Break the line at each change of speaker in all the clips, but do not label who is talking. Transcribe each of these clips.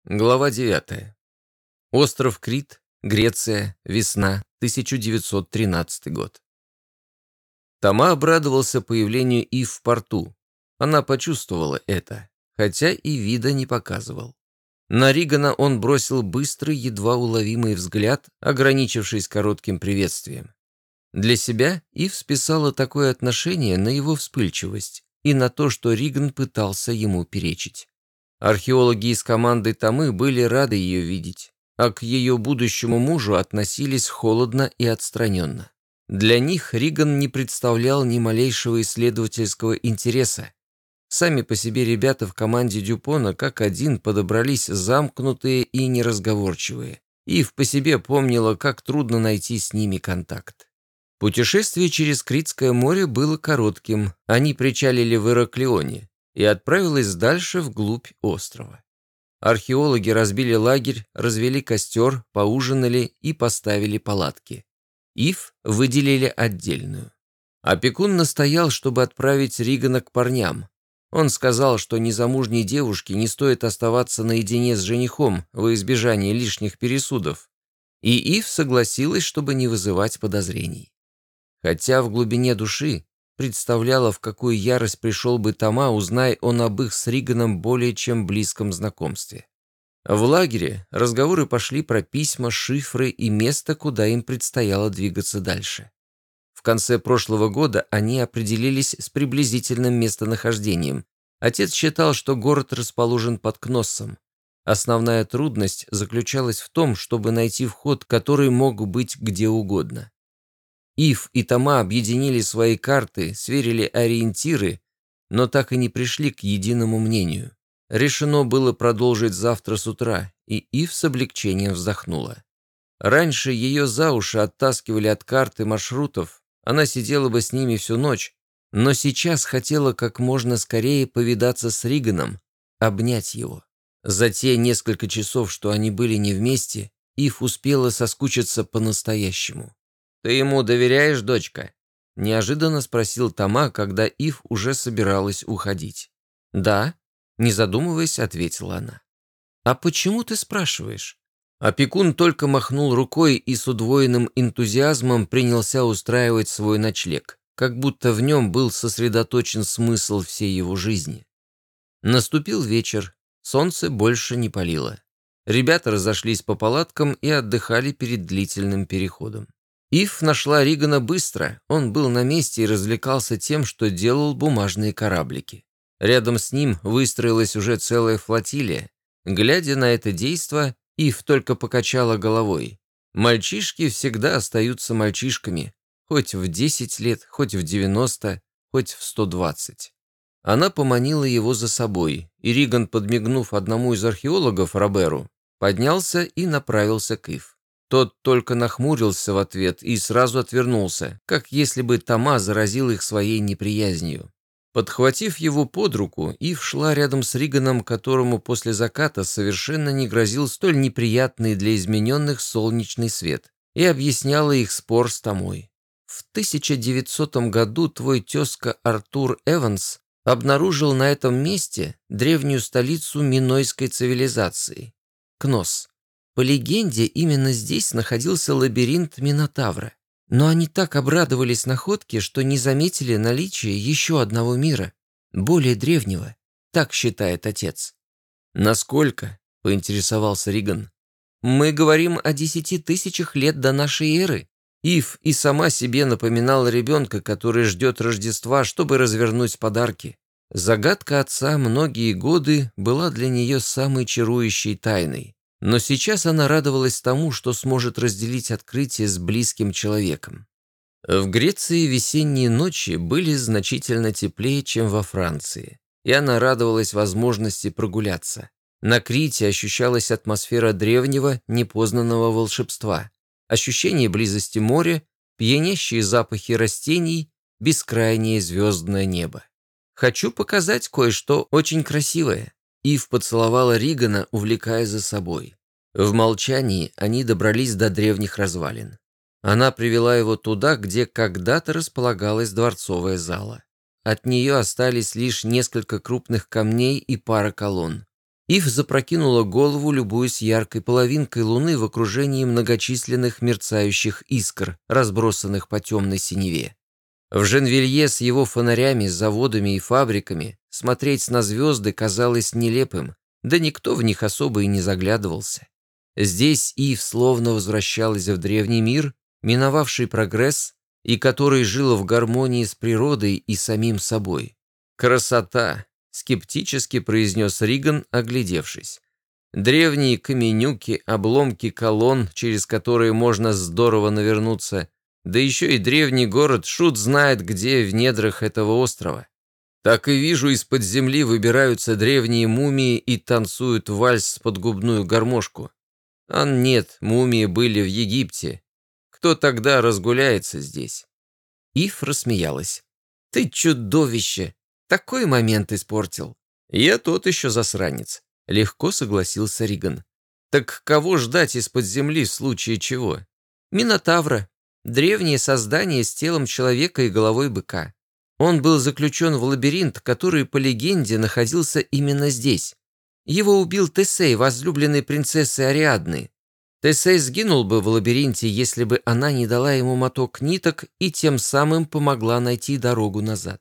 Глава 9. Остров Крит, Греция, весна, 1913 год. Тома обрадовался появлению Ив в порту. Она почувствовала это, хотя и вида не показывал. На Ригана он бросил быстрый, едва уловимый взгляд, ограничившись коротким приветствием. Для себя Ив списала такое отношение на его вспыльчивость и на то, что Риган пытался ему перечить. Археологи из команды Томы были рады ее видеть, а к ее будущему мужу относились холодно и отстраненно. Для них Риган не представлял ни малейшего исследовательского интереса. Сами по себе ребята в команде Дюпона как один подобрались замкнутые и неразговорчивые. Ив по себе помнила, как трудно найти с ними контакт. Путешествие через Критское море было коротким, они причалили в Ираклионе и отправилась дальше вглубь острова. Археологи разбили лагерь, развели костер, поужинали и поставили палатки. Ив выделили отдельную. Опекун настоял, чтобы отправить Ригана к парням. Он сказал, что незамужней девушке не стоит оставаться наедине с женихом во избежание лишних пересудов. И Ив согласилась, чтобы не вызывать подозрений. Хотя в глубине души представляла, в какую ярость пришел бы Тома, узнай он об их с Риганом более чем близком знакомстве. В лагере разговоры пошли про письма, шифры и место, куда им предстояло двигаться дальше. В конце прошлого года они определились с приблизительным местонахождением. Отец считал, что город расположен под Кноссом. Основная трудность заключалась в том, чтобы найти вход, который мог быть где угодно. Ив и Тома объединили свои карты, сверили ориентиры, но так и не пришли к единому мнению. Решено было продолжить завтра с утра, и Ив с облегчением вздохнула. Раньше ее за уши оттаскивали от карты маршрутов, она сидела бы с ними всю ночь, но сейчас хотела как можно скорее повидаться с Риганом, обнять его. За те несколько часов, что они были не вместе, Ив успела соскучиться по-настоящему. «Ты ему доверяешь, дочка?» – неожиданно спросил Тома, когда Ив уже собиралась уходить. «Да», – не задумываясь, ответила она. «А почему ты спрашиваешь?» Опекун только махнул рукой и с удвоенным энтузиазмом принялся устраивать свой ночлег, как будто в нем был сосредоточен смысл всей его жизни. Наступил вечер, солнце больше не палило. Ребята разошлись по палаткам и отдыхали перед длительным переходом. Ив нашла Ригана быстро, он был на месте и развлекался тем, что делал бумажные кораблики. Рядом с ним выстроилась уже целая флотилия. Глядя на это действо, Ив только покачала головой. Мальчишки всегда остаются мальчишками, хоть в 10 лет, хоть в 90, хоть в 120. Она поманила его за собой, и Риган, подмигнув одному из археологов, Роберу, поднялся и направился к Ив. Тот только нахмурился в ответ и сразу отвернулся, как если бы Тома заразил их своей неприязнью. Подхватив его под руку, Ив шла рядом с Риганом, которому после заката совершенно не грозил столь неприятный для измененных солнечный свет, и объясняла их спор с Томой. В 1900 году твой тезка Артур Эванс обнаружил на этом месте древнюю столицу минойской цивилизации – Кносс. По легенде, именно здесь находился лабиринт Минотавра. Но они так обрадовались находке, что не заметили наличие еще одного мира, более древнего, так считает отец. «Насколько?» – поинтересовался Риган. «Мы говорим о 10 тысячах лет до нашей эры». Ив и сама себе напоминала ребенка, который ждет Рождества, чтобы развернуть подарки. Загадка отца многие годы была для нее самой чарующей тайной. Но сейчас она радовалась тому, что сможет разделить открытие с близким человеком. В Греции весенние ночи были значительно теплее, чем во Франции, и она радовалась возможности прогуляться. На Крите ощущалась атмосфера древнего, непознанного волшебства, ощущение близости моря, пьянящие запахи растений, бескрайнее звездное небо. «Хочу показать кое-что очень красивое». Ив поцеловала Ригана, увлекая за собой. В молчании они добрались до древних развалин. Она привела его туда, где когда-то располагалась дворцовая зала. От нее остались лишь несколько крупных камней и пара колонн. Ив запрокинула голову, любуясь яркой половинкой луны в окружении многочисленных мерцающих искр, разбросанных по темной синеве. В Женвилье с его фонарями, заводами и фабриками смотреть на звезды казалось нелепым, да никто в них особо и не заглядывался. Здесь Ив словно возвращалась в древний мир, миновавший прогресс, и который жил в гармонии с природой и самим собой. «Красота!» — скептически произнес Риган, оглядевшись. «Древние каменюки, обломки колонн, через которые можно здорово навернуться, да еще и древний город, шут знает где в недрах этого острова. Так и вижу, из-под земли выбираются древние мумии и танцуют вальс под губную гармошку. А нет, мумии были в Египте. Кто тогда разгуляется здесь?» Ив рассмеялась. «Ты чудовище! Такой момент испортил!» «Я тот еще засранец», — легко согласился Риган. «Так кого ждать из-под земли в случае чего?» «Минотавра. Древнее создание с телом человека и головой быка. Он был заключен в лабиринт, который, по легенде, находился именно здесь. Его убил Тесей, возлюбленный принцессы Ариадны. Тесей сгинул бы в лабиринте, если бы она не дала ему моток ниток и тем самым помогла найти дорогу назад.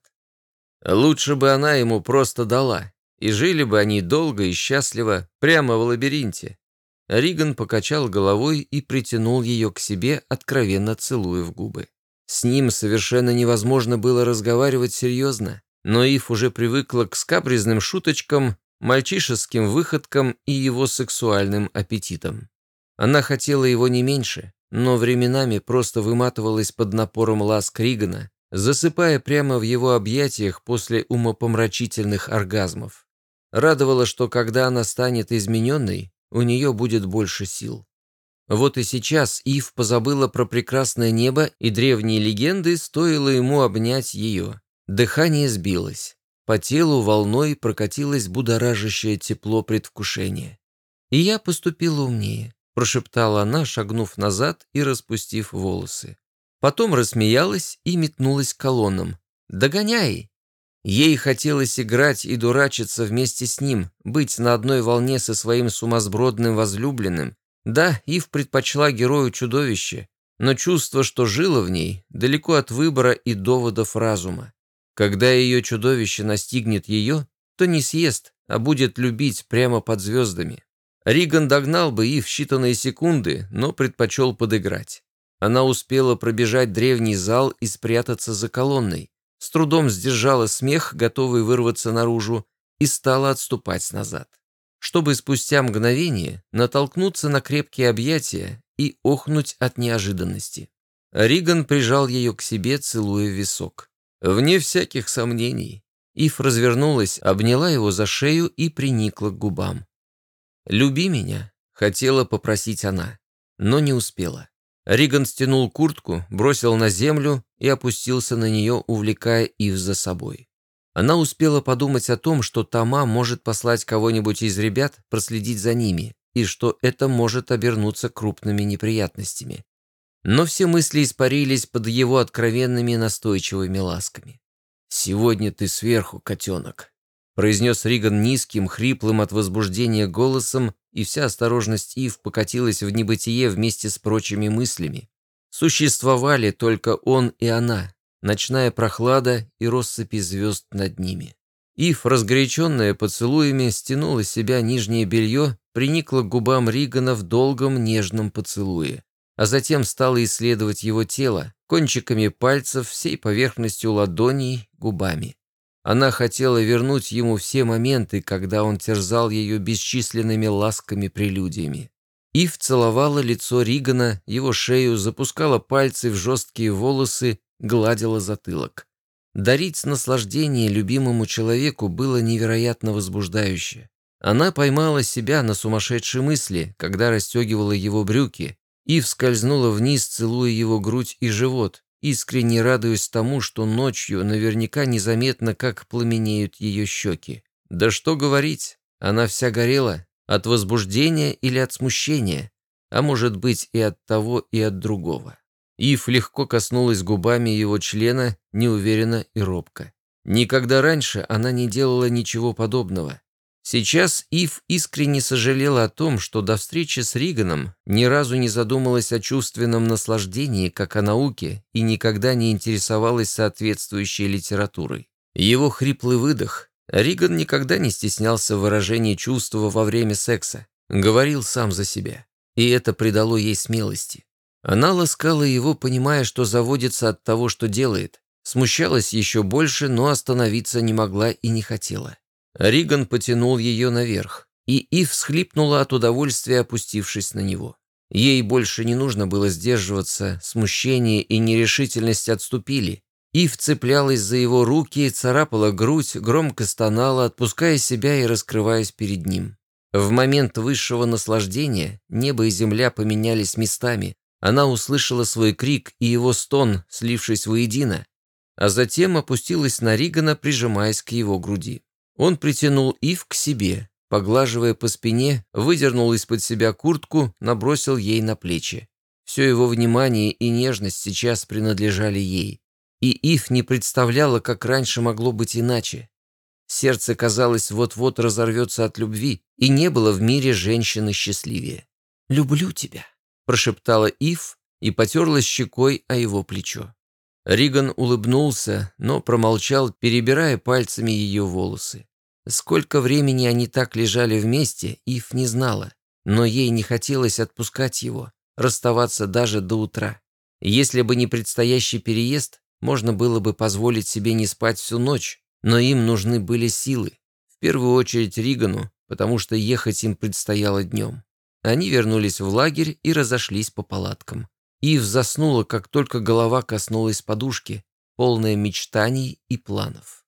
Лучше бы она ему просто дала, и жили бы они долго и счастливо прямо в лабиринте». Риган покачал головой и притянул ее к себе, откровенно целуя в губы. С ним совершенно невозможно было разговаривать серьезно, но Ив уже привыкла к скабрезным шуточкам, мальчишеским выходкам и его сексуальным аппетитам. Она хотела его не меньше, но временами просто выматывалась под напором ласк Ригана, засыпая прямо в его объятиях после умопомрачительных оргазмов. Радовало, что когда она станет измененной, у нее будет больше сил. Вот и сейчас Ив позабыла про прекрасное небо и древние легенды, стоило ему обнять ее. Дыхание сбилось. По телу волной прокатилось будоражащее тепло предвкушения. «И я поступила умнее», — прошептала она, шагнув назад и распустив волосы. Потом рассмеялась и метнулась к колоннам. «Догоняй!» Ей хотелось играть и дурачиться вместе с ним, быть на одной волне со своим сумасбродным возлюбленным. Да, Ив предпочла герою чудовище, но чувство, что жило в ней, далеко от выбора и доводов разума. Когда ее чудовище настигнет ее, то не съест, а будет любить прямо под звездами. Риган догнал бы Ив в считанные секунды, но предпочел подыграть. Она успела пробежать древний зал и спрятаться за колонной, с трудом сдержала смех, готовый вырваться наружу, и стала отступать назад, чтобы спустя мгновение натолкнуться на крепкие объятия и охнуть от неожиданности. Риган прижал ее к себе, целуя в висок. Вне всяких сомнений. Ив развернулась, обняла его за шею и приникла к губам. «Люби меня», — хотела попросить она, но не успела. Риган стянул куртку, бросил на землю и опустился на нее, увлекая Ив за собой. Она успела подумать о том, что Тома может послать кого-нибудь из ребят проследить за ними, и что это может обернуться крупными неприятностями. Но все мысли испарились под его откровенными настойчивыми ласками. «Сегодня ты сверху, котенок», — произнес Риган низким, хриплым от возбуждения голосом, и вся осторожность Ив покатилась в небытие вместе с прочими мыслями. Существовали только он и она, ночная прохлада и россыпи звезд над ними. Ив, разгоряченная поцелуями, стянула с себя нижнее белье, приникла к губам Ригана в долгом нежном поцелуе, а затем стала исследовать его тело кончиками пальцев, всей поверхностью ладоней, губами. Она хотела вернуть ему все моменты, когда он терзал ее бесчисленными ласками-прелюдиями. Ив целовала лицо Ригана, его шею, запускала пальцы в жесткие волосы, гладила затылок. Дарить наслаждение любимому человеку было невероятно возбуждающе. Она поймала себя на сумасшедшей мысли, когда расстегивала его брюки, и скользнула вниз, целуя его грудь и живот, искренне радуясь тому, что ночью наверняка незаметно, как пламенеют ее щеки. Да что говорить, она вся горела от возбуждения или от смущения, а может быть и от того, и от другого. Ив легко коснулась губами его члена, неуверенно и робко. Никогда раньше она не делала ничего подобного. Сейчас Ив искренне сожалела о том, что до встречи с Риганом ни разу не задумалась о чувственном наслаждении, как о науке, и никогда не интересовалась соответствующей литературой. Его хриплый выдох. Риган никогда не стеснялся выражения чувства во время секса. Говорил сам за себя. И это придало ей смелости. Она ласкала его, понимая, что заводится от того, что делает. Смущалась еще больше, но остановиться не могла и не хотела. Риган потянул ее наверх, и Ив всхлипнула от удовольствия, опустившись на него. Ей больше не нужно было сдерживаться, смущение и нерешительность отступили. Ив цеплялась за его руки, царапала грудь, громко стонала, отпуская себя и раскрываясь перед ним. В момент высшего наслаждения небо и земля поменялись местами. Она услышала свой крик и его стон, слившись воедино, а затем опустилась на Ригана, прижимаясь к его груди. Он притянул Ив к себе, поглаживая по спине, выдернул из-под себя куртку, набросил ей на плечи. Все его внимание и нежность сейчас принадлежали ей. И Ив не представляла, как раньше могло быть иначе. Сердце, казалось, вот-вот разорвется от любви, и не было в мире женщины счастливее. «Люблю тебя», – прошептала Ив и потерлась щекой о его плечо. Риган улыбнулся, но промолчал, перебирая пальцами ее волосы. Сколько времени они так лежали вместе, Ив не знала, но ей не хотелось отпускать его, расставаться даже до утра. Если бы не предстоящий переезд, можно было бы позволить себе не спать всю ночь, но им нужны были силы. В первую очередь Ригану, потому что ехать им предстояло днем. Они вернулись в лагерь и разошлись по палаткам. Ив заснула, как только голова коснулась подушки, полная мечтаний и планов.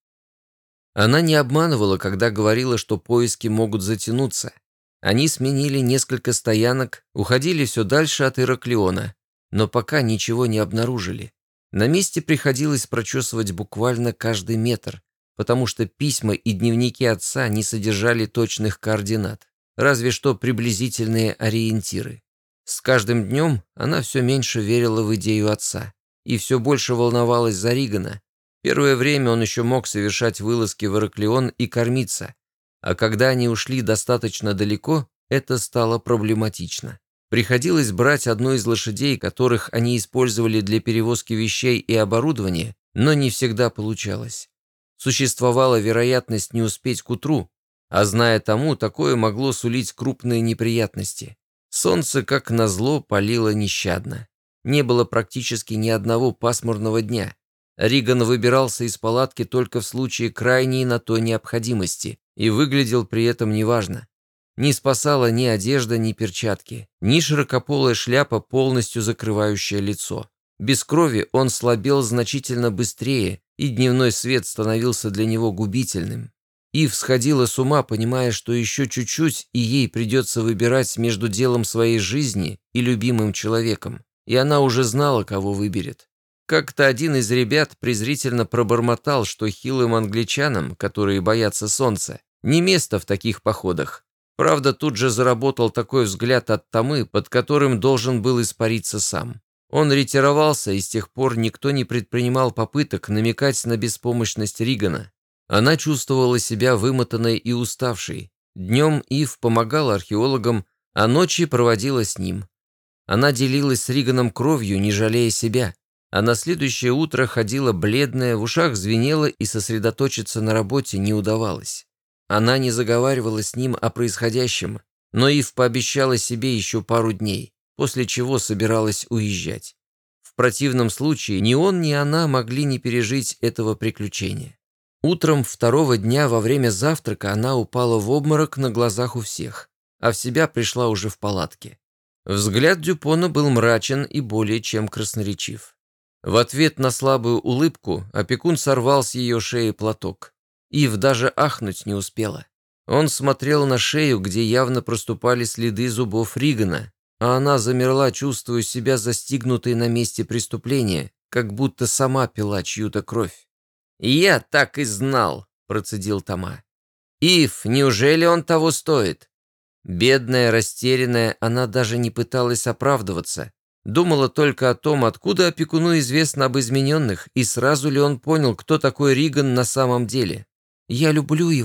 Она не обманывала, когда говорила, что поиски могут затянуться. Они сменили несколько стоянок, уходили все дальше от Ираклиона, но пока ничего не обнаружили. На месте приходилось прочесывать буквально каждый метр, потому что письма и дневники отца не содержали точных координат, разве что приблизительные ориентиры. С каждым днем она все меньше верила в идею отца и все больше волновалась за Ригана. Первое время он еще мог совершать вылазки в Ираклион и кормиться, а когда они ушли достаточно далеко, это стало проблематично. Приходилось брать одну из лошадей, которых они использовали для перевозки вещей и оборудования, но не всегда получалось. Существовала вероятность не успеть к утру, а зная тому, такое могло сулить крупные неприятности. Солнце, как назло, палило нещадно. Не было практически ни одного пасмурного дня. Риган выбирался из палатки только в случае крайней на то необходимости и выглядел при этом неважно. Не спасала ни одежда, ни перчатки, ни широкополая шляпа, полностью закрывающая лицо. Без крови он слабел значительно быстрее, и дневной свет становился для него губительным. Ив сходила с ума, понимая, что еще чуть-чуть, и ей придется выбирать между делом своей жизни и любимым человеком. И она уже знала, кого выберет. Как-то один из ребят презрительно пробормотал, что хилым англичанам, которые боятся солнца, не место в таких походах. Правда, тут же заработал такой взгляд от Тамы, под которым должен был испариться сам. Он ретировался, и с тех пор никто не предпринимал попыток намекать на беспомощность Ригана. Она чувствовала себя вымотанной и уставшей. Днем Ив помогала археологам, а ночи проводила с ним. Она делилась с Риганом кровью, не жалея себя. А на следующее утро ходила бледная, в ушах звенела и сосредоточиться на работе не удавалось. Она не заговаривала с ним о происходящем, но Ив пообещала себе еще пару дней, после чего собиралась уезжать. В противном случае ни он, ни она могли не пережить этого приключения. Утром второго дня во время завтрака она упала в обморок на глазах у всех, а в себя пришла уже в палатке. Взгляд Дюпона был мрачен и более чем красноречив. В ответ на слабую улыбку опекун сорвал с ее шеи платок. Ив даже ахнуть не успела. Он смотрел на шею, где явно проступали следы зубов Ригана, а она замерла, чувствуя себя застигнутой на месте преступления, как будто сама пила чью-то кровь. «Я так и знал», — процедил Тома. «Ив, неужели он того стоит?» Бедная, растерянная, она даже не пыталась оправдываться. Думала только о том, откуда опекуну известно об измененных, и сразу ли он понял, кто такой Риган на самом деле. «Я люблю его»,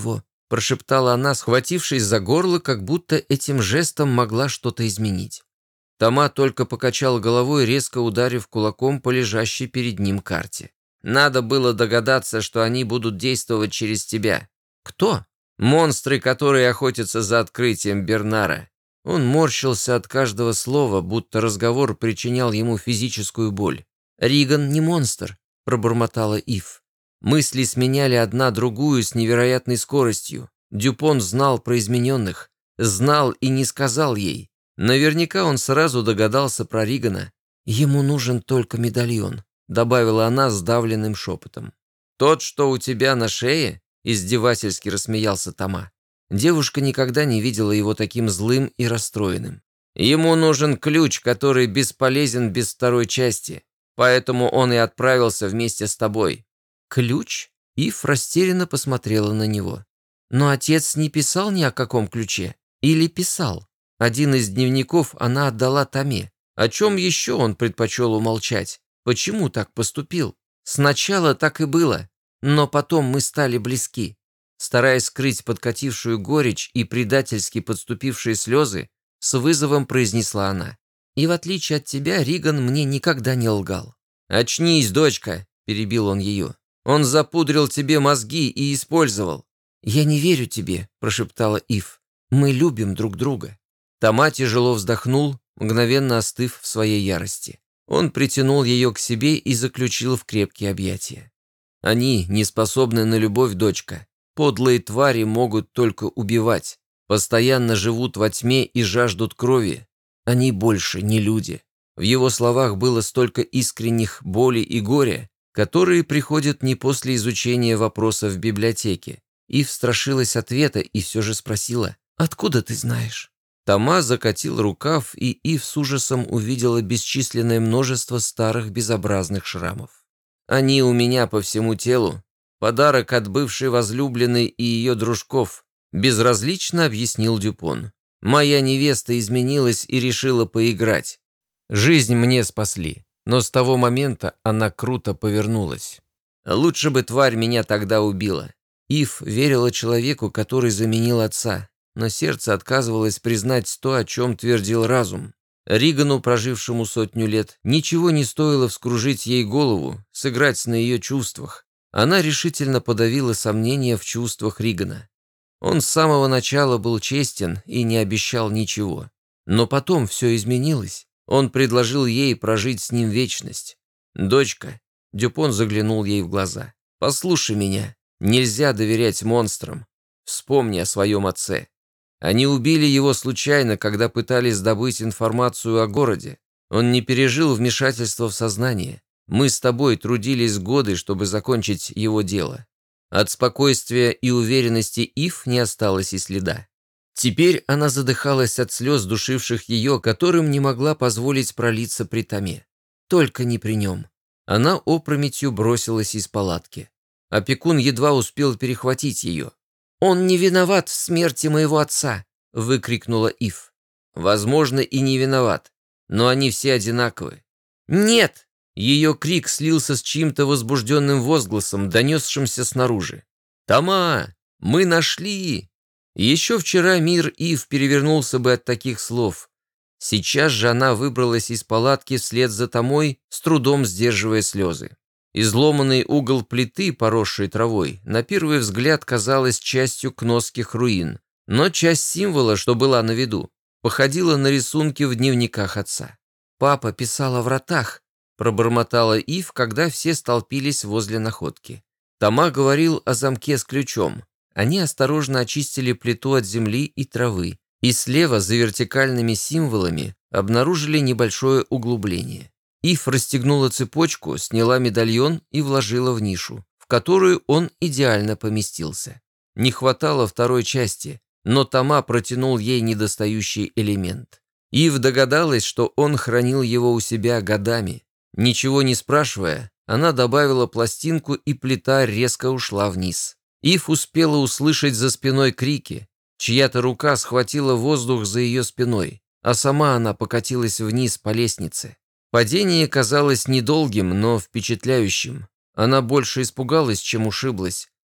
прошептала она, схватившись за горло, как будто этим жестом могла что-то изменить. Тома только покачал головой, резко ударив кулаком по лежащей перед ним карте. «Надо было догадаться, что они будут действовать через тебя». «Кто?» «Монстры, которые охотятся за открытием Бернара». Он морщился от каждого слова, будто разговор причинял ему физическую боль. «Риган не монстр», — пробормотала Ив. Мысли сменяли одна другую с невероятной скоростью. Дюпон знал про измененных, знал и не сказал ей. Наверняка он сразу догадался про Ригана. «Ему нужен только медальон», — добавила она сдавленным шепотом. «Тот, что у тебя на шее?» — издевательски рассмеялся Тома. Девушка никогда не видела его таким злым и расстроенным. «Ему нужен ключ, который бесполезен без второй части, поэтому он и отправился вместе с тобой». «Ключ?» — Ив растерянно посмотрела на него. «Но отец не писал ни о каком ключе. Или писал? Один из дневников она отдала Томе. О чем еще он предпочел умолчать? Почему так поступил? Сначала так и было, но потом мы стали близки». Стараясь скрыть подкатившую горечь и предательски подступившие слезы, с вызовом произнесла она. «И в отличие от тебя, Риган мне никогда не лгал». «Очнись, дочка», — перебил он ее. «Он запудрил тебе мозги и использовал». «Я не верю тебе», — прошептала Ив. «Мы любим друг друга». Тома тяжело вздохнул, мгновенно остыв в своей ярости. Он притянул ее к себе и заключил в крепкие объятия. «Они не способны на любовь, дочка. Подлые твари могут только убивать, постоянно живут во тьме и жаждут крови. Они больше не люди». В его словах было столько искренних боли и горя, которые приходят не после изучения вопроса в библиотеке. Ив страшилась ответа и все же спросила: «Откуда ты знаешь?» Тома закатил рукав, и Ив с ужасом увидела бесчисленное множество старых безобразных шрамов. «Они у меня по всему телу. Подарок от бывшей возлюбленной и ее дружков», — безразлично объяснил Дюпон. «Моя невеста изменилась и решила поиграть. Жизнь мне спасли, но с того момента она круто повернулась. Лучше бы тварь меня тогда убила». Ив верила человеку, который заменил отца, но сердце отказывалось признать то, о чем твердил разум. Ригану, прожившему 100 лет, ничего не стоило вскружить ей голову, сыграть на ее чувствах. Она решительно подавила сомнения в чувствах Ригана. Он с самого начала был честен и не обещал ничего. Но потом все изменилось. Он предложил ей прожить с ним вечность. «Дочка», — Дюпон заглянул ей в глаза, — «послушай меня. Нельзя доверять монстрам. Вспомни о своем отце. Они убили его случайно, когда пытались добыть информацию о городе. Он не пережил вмешательства в сознание. Мы с тобой трудились годы, чтобы закончить его дело». От спокойствия и уверенности Ив не осталось и следа. Теперь она задыхалась от слез, душивших ее, которым не могла позволить пролиться при Томе. Только не при нем. Она опрометью бросилась из палатки. Опекун едва успел перехватить ее. «Он не виноват в смерти моего отца!» — выкрикнула Ив. «Возможно, и не виноват, но они все одинаковы». «Нет!» — ее крик слился с чьим-то возбужденным возгласом, донесшимся снаружи. «Тома! Мы нашли!» Еще вчера мир Ив перевернулся бы от таких слов. Сейчас же она выбралась из палатки вслед за Томой, с трудом сдерживая слезы. Изломанный угол плиты, поросшей травой, на первый взгляд казалась частью кносских руин, но часть символа, что была на виду, походила на рисунки в дневниках отца. «Папа писал о вратах», — пробормотала Ив, когда все столпились возле находки. Тома говорил о замке с ключом. Они осторожно очистили плиту от земли и травы, и слева за вертикальными символами обнаружили небольшое углубление. Ив расстегнула цепочку, сняла медальон и вложила в нишу, в которую он идеально поместился. Не хватало второй части, но Тома протянул ей недостающий элемент. Ив догадалась, что он хранил его у себя годами. Ничего не спрашивая, она добавила пластинку, и плита резко ушла вниз. Ив успела услышать за спиной крики. Чья-то рука схватила воздух за ее спиной, а сама она покатилась вниз по лестнице. Падение казалось недолгим, но впечатляющим. Она больше испугалась, чем ушиблась.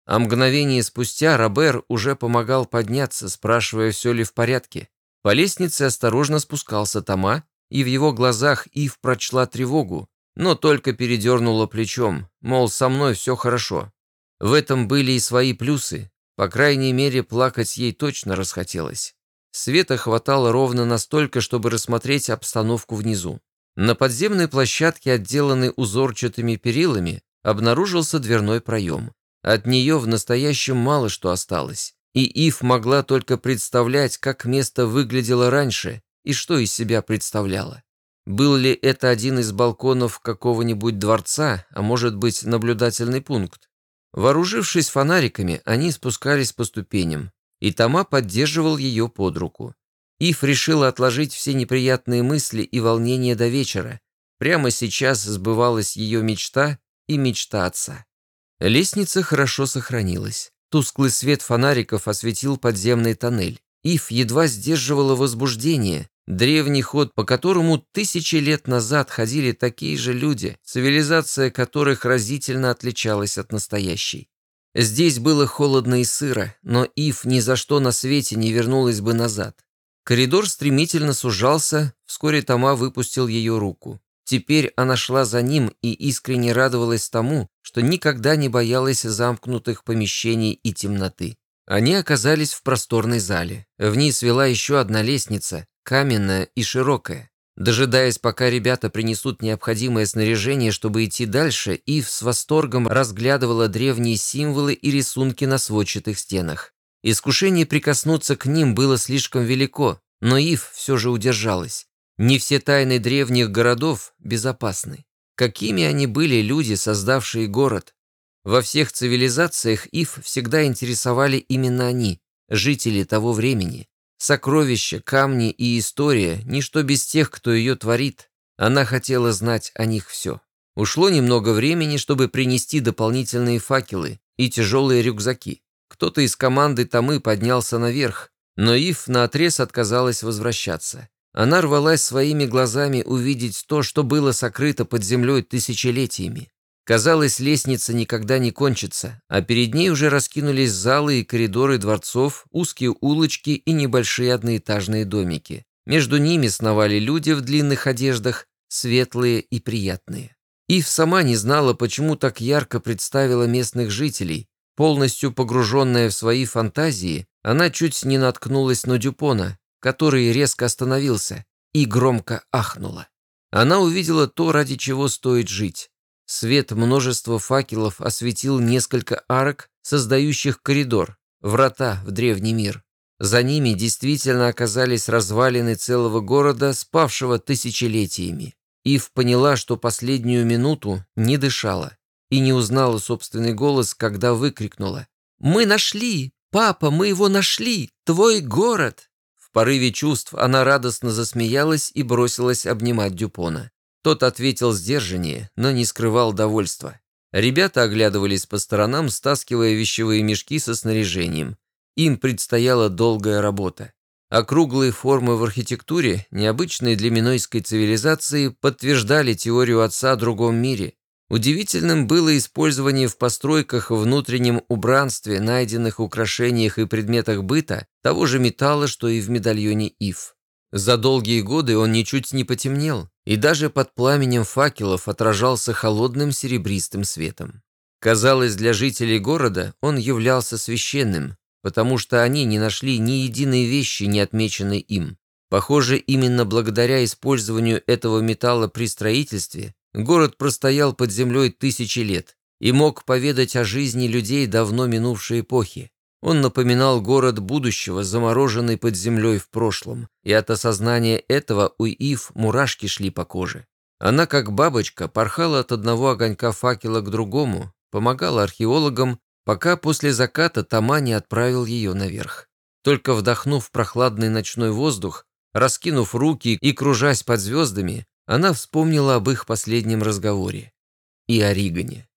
А мгновение спустя Робер уже помогал подняться, спрашивая, все ли в порядке. По лестнице осторожно спускался Тома, и в его глазах Ив прочла тревогу, но только передернула плечом, мол, со мной все хорошо. В этом были и свои плюсы, по крайней мере, плакать ей точно расхотелось. Света хватало ровно настолько, чтобы рассмотреть обстановку внизу. На подземной площадке, отделанной узорчатыми перилами, обнаружился дверной проем. От нее в настоящем мало что осталось, и Ив могла только представлять, как место выглядело раньше и что из себя представляло. Был ли это один из балконов какого-нибудь дворца, а может быть наблюдательный пункт? Вооружившись фонариками, они спускались по ступеням, и Тома поддерживал ее под руку. Ив решила отложить все неприятные мысли и волнения до вечера. Прямо сейчас сбывалась ее мечта и мечта отца. Лестница хорошо сохранилась. Тусклый свет фонариков осветил подземный тоннель. Ив едва сдерживала возбуждение. Древний ход, по которому тысячи лет назад ходили такие же люди, цивилизация которых разительно отличалась от настоящей. Здесь было холодно и сыро, но Ив ни за что на свете не вернулась бы назад. Коридор стремительно сужался, вскоре Тома выпустил ее руку. Теперь она шла за ним и искренне радовалась тому, что никогда не боялась замкнутых помещений и темноты. Они оказались в просторной зале. Вниз вела еще одна лестница, каменная и широкая. Дожидаясь, пока ребята принесут необходимое снаряжение, чтобы идти дальше, Ив с восторгом разглядывала древние символы и рисунки на сводчатых стенах. Искушение прикоснуться к ним было слишком велико, но Ив все же удержалась. Не все тайны древних городов безопасны. Какими они были люди, создавшие город? Во всех цивилизациях Ив всегда интересовали именно они, жители того времени. Сокровища, камни и история – ничто без тех, кто ее творит. Она хотела знать о них все. Ушло немного времени, чтобы принести дополнительные факелы и тяжелые рюкзаки. Кто-то из команды Томы поднялся наверх, но Ив наотрез отказалась возвращаться. Она рвалась своими глазами увидеть то, что было сокрыто под землей тысячелетиями. Казалось, лестница никогда не кончится, а перед ней уже раскинулись залы и коридоры дворцов, узкие улочки и небольшие одноэтажные домики. Между ними сновали люди в длинных одеждах, светлые и приятные. Ив сама не знала, почему так ярко представила местных жителей. Полностью погруженная в свои фантазии, она чуть не наткнулась на Дюпона, который резко остановился и громко ахнула. Она увидела то, ради чего стоит жить. Свет множества факелов осветил несколько арок, создающих коридор, врата в древний мир. За ними действительно оказались развалины целого города, спавшего тысячелетиями. Ив поняла, что последнюю минуту не дышала и не узнала собственный голос, когда выкрикнула: «Мы нашли! Папа, мы его нашли! Твой город!» В порыве чувств она радостно засмеялась и бросилась обнимать Дюпона. Тот ответил сдержаннее, но не скрывал довольства. Ребята оглядывались по сторонам, стаскивая вещевые мешки со снаряжением. Им предстояла долгая работа. Округлые формы в архитектуре, необычные для минойской цивилизации, подтверждали теорию отца о другом мире. Удивительным было использование в постройках, внутреннем убранстве, найденных украшениях и предметах быта того же металла, что и в медальоне Ив. За долгие годы он ничуть не потемнел, и даже под пламенем факелов отражался холодным серебристым светом. Казалось, для жителей города он являлся священным, потому что они не нашли ни единой вещи, не отмеченной им. Похоже, именно благодаря использованию этого металла при строительстве город простоял под землей тысячи лет и мог поведать о жизни людей давно минувшей эпохи. Он напоминал город будущего, замороженный под землей в прошлом, и от осознания этого у Ив мурашки шли по коже. Она, как бабочка, порхала от одного огонька факела к другому, помогала археологам, пока после заката Тома не отправил ее наверх. Только вдохнув прохладный ночной воздух, раскинув руки и кружась под звездами, она вспомнила об их последнем разговоре и о Ригане.